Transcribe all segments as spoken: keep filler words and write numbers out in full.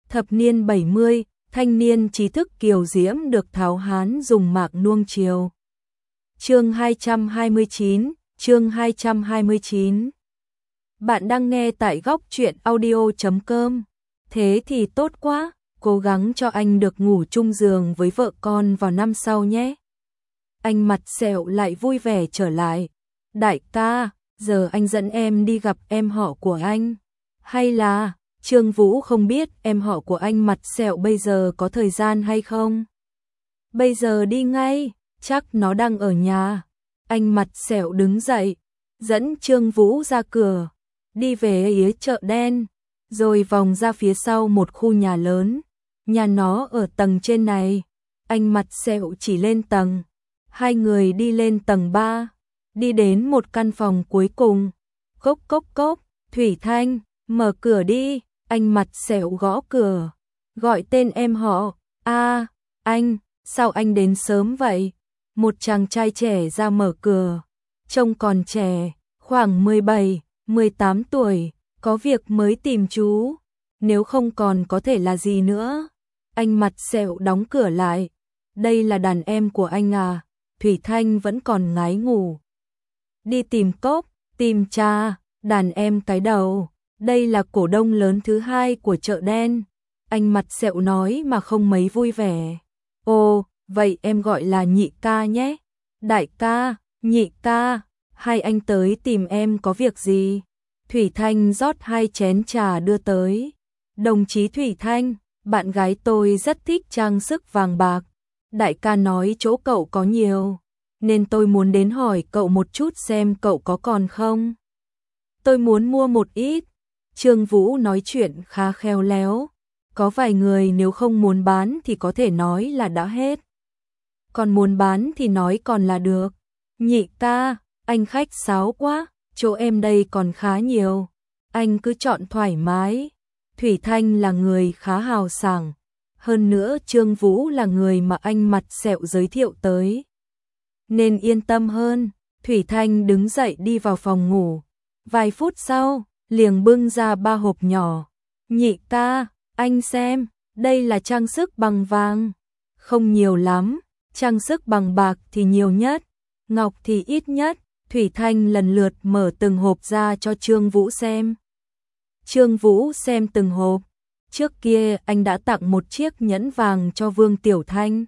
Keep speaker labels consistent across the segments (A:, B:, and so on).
A: Thập niên bảy mươi, thanh niên trí thức kiều diễm được tháo hán dùng mạc nuông chiều. Chương hai trăm hai mươi chín, chương hai trăm hai mươi chín. Bạn đang nghe tại góc truyện audio chấm com. Thế thì tốt quá, cố gắng cho anh được ngủ chung giường với vợ con vào năm sau nhé. Anh mặt sẹo lại vui vẻ trở lại. Đại ca, giờ anh dẫn em đi gặp em họ của anh. Hay là, Trương Vũ không biết em họ của anh mặt sẹo bây giờ có thời gian hay không? Bây giờ đi ngay, chắc nó đang ở nhà. Anh mặt sẹo đứng dậy, dẫn Trương Vũ ra cửa, đi về phía chợ đen, rồi vòng ra phía sau một khu nhà lớn. Nhà nó ở tầng trên này. Anh mặt sẹo chỉ lên tầng. Hai người đi lên tầng ba, đi đến một căn phòng cuối cùng. Cốc cốc cốc, Thủy Thanh, mở cửa đi. Anh mặt sẹo gõ cửa, gọi tên em họ. A, anh, sao anh đến sớm vậy? Một chàng trai trẻ ra mở cửa, trông còn trẻ, khoảng mười bảy, mười tám tuổi, có việc mới tìm chú, nếu không còn có thể là gì nữa. Anh mặt sẹo đóng cửa lại. Đây là đàn em của anh à? Thủy Thanh vẫn còn ngái ngủ. Đi tìm Cốc, tìm cha, đàn em cái đầu. Đây là cổ đông lớn thứ hai của chợ đen. Anh mặt sẹo nói mà không mấy vui vẻ. Ồ, vậy em gọi là nhị ca nhé. Đại ca, nhị ca, hai anh tới tìm em có việc gì? Thủy Thanh rót hai chén trà đưa tới. Đồng chí Thủy Thanh, bạn gái tôi rất thích trang sức vàng bạc. Đại ca nói chỗ cậu có nhiều, nên tôi muốn đến hỏi cậu một chút xem cậu có còn không. Tôi muốn mua một ít. Trương Vũ nói chuyện khá khéo léo. Có vài người nếu không muốn bán thì có thể nói là đã hết. Còn muốn bán thì nói còn là được. Nhị ca, anh khách sáo quá, chỗ em đây còn khá nhiều. Anh cứ chọn thoải mái. Thủy Thanh là người khá hào sảng. Hơn nữa Trương Vũ là người mà anh mặt sẹo giới thiệu tới, nên yên tâm hơn. Thủy Thanh đứng dậy đi vào phòng ngủ. Vài phút sau, liền bưng ra ba hộp nhỏ. Nhị ca, anh xem, đây là trang sức bằng vàng. Không nhiều lắm, trang sức bằng bạc thì nhiều nhất, ngọc thì ít nhất. Thủy Thanh lần lượt mở từng hộp ra cho Trương Vũ xem. Trương Vũ xem từng hộp. Trước kia anh đã tặng một chiếc nhẫn vàng cho Vương Tiểu Thanh.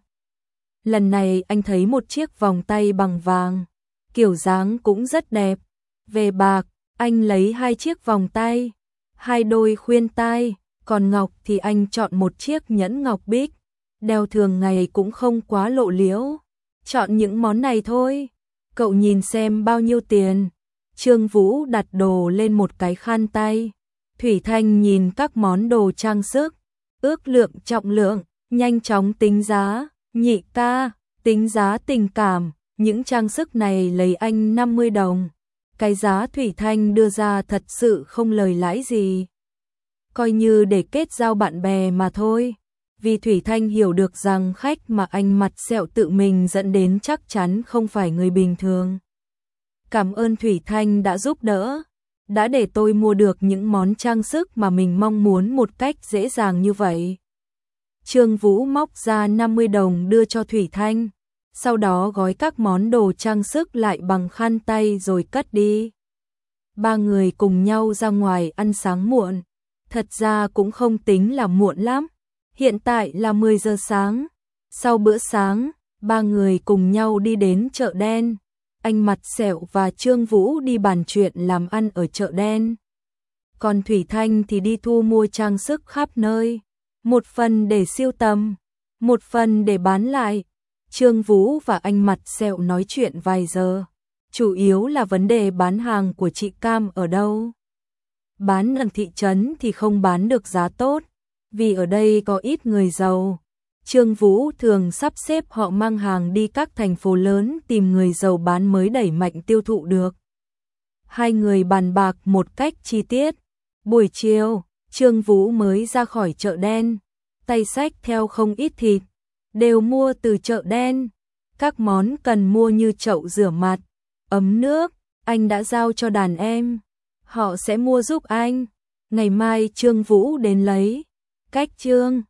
A: Lần này anh thấy một chiếc vòng tay bằng vàng, kiểu dáng cũng rất đẹp. Về bạc, anh lấy hai chiếc vòng tay, hai đôi khuyên tai, còn ngọc thì anh chọn một chiếc nhẫn ngọc bích, đeo thường ngày cũng không quá lộ liễu. Chọn những món này thôi. Cậu nhìn xem bao nhiêu tiền. Trương Vũ đặt đồ lên một cái khăn tay. Thủy Thanh nhìn các món đồ trang sức, ước lượng trọng lượng, nhanh chóng tính giá. Nhị ca, tính giá tình cảm, những trang sức này lấy anh năm mươi đồng. Cái giá Thủy Thanh đưa ra thật sự không lời lãi gì, coi như để kết giao bạn bè mà thôi. Vì Thủy Thanh hiểu được rằng khách mà anh mặt sẹo tự mình dẫn đến chắc chắn không phải người bình thường. Cảm ơn Thủy Thanh đã giúp đỡ, đã để tôi mua được những món trang sức mà mình mong muốn một cách dễ dàng như vậy. Trương Vũ móc ra năm mươi đồng đưa cho Thủy Thanh, sau đó gói các món đồ trang sức lại bằng khăn tay rồi cất đi. Ba người cùng nhau ra ngoài ăn sáng muộn. Thật ra cũng không tính là muộn lắm. Hiện tại là mười giờ sáng. Sau bữa sáng, ba người cùng nhau đi đến chợ đen. Anh mặt sẹo và Trương Vũ đi bàn chuyện làm ăn ở chợ đen. Còn Thủy Thanh thì đi thu mua trang sức khắp nơi. Một phần để siêu tầm, một phần để bán lại. Trương Vũ và anh mặt sẹo nói chuyện vài giờ. Chủ yếu là vấn đề bán hàng của chị Cam ở đâu. Bán ở thị trấn thì không bán được giá tốt, vì ở đây có ít người giàu. Trương Vũ thường sắp xếp họ mang hàng đi các thành phố lớn tìm người giàu bán mới đẩy mạnh tiêu thụ được. Hai người bàn bạc một cách chi tiết. Buổi chiều, Trương Vũ mới ra khỏi chợ đen, tay xách theo không ít thịt, đều mua từ chợ đen. Các món cần mua như chậu rửa mặt, ấm nước, anh đã giao cho đàn em, họ sẽ mua giúp anh. Ngày mai Trương Vũ đến lấy. Cách chương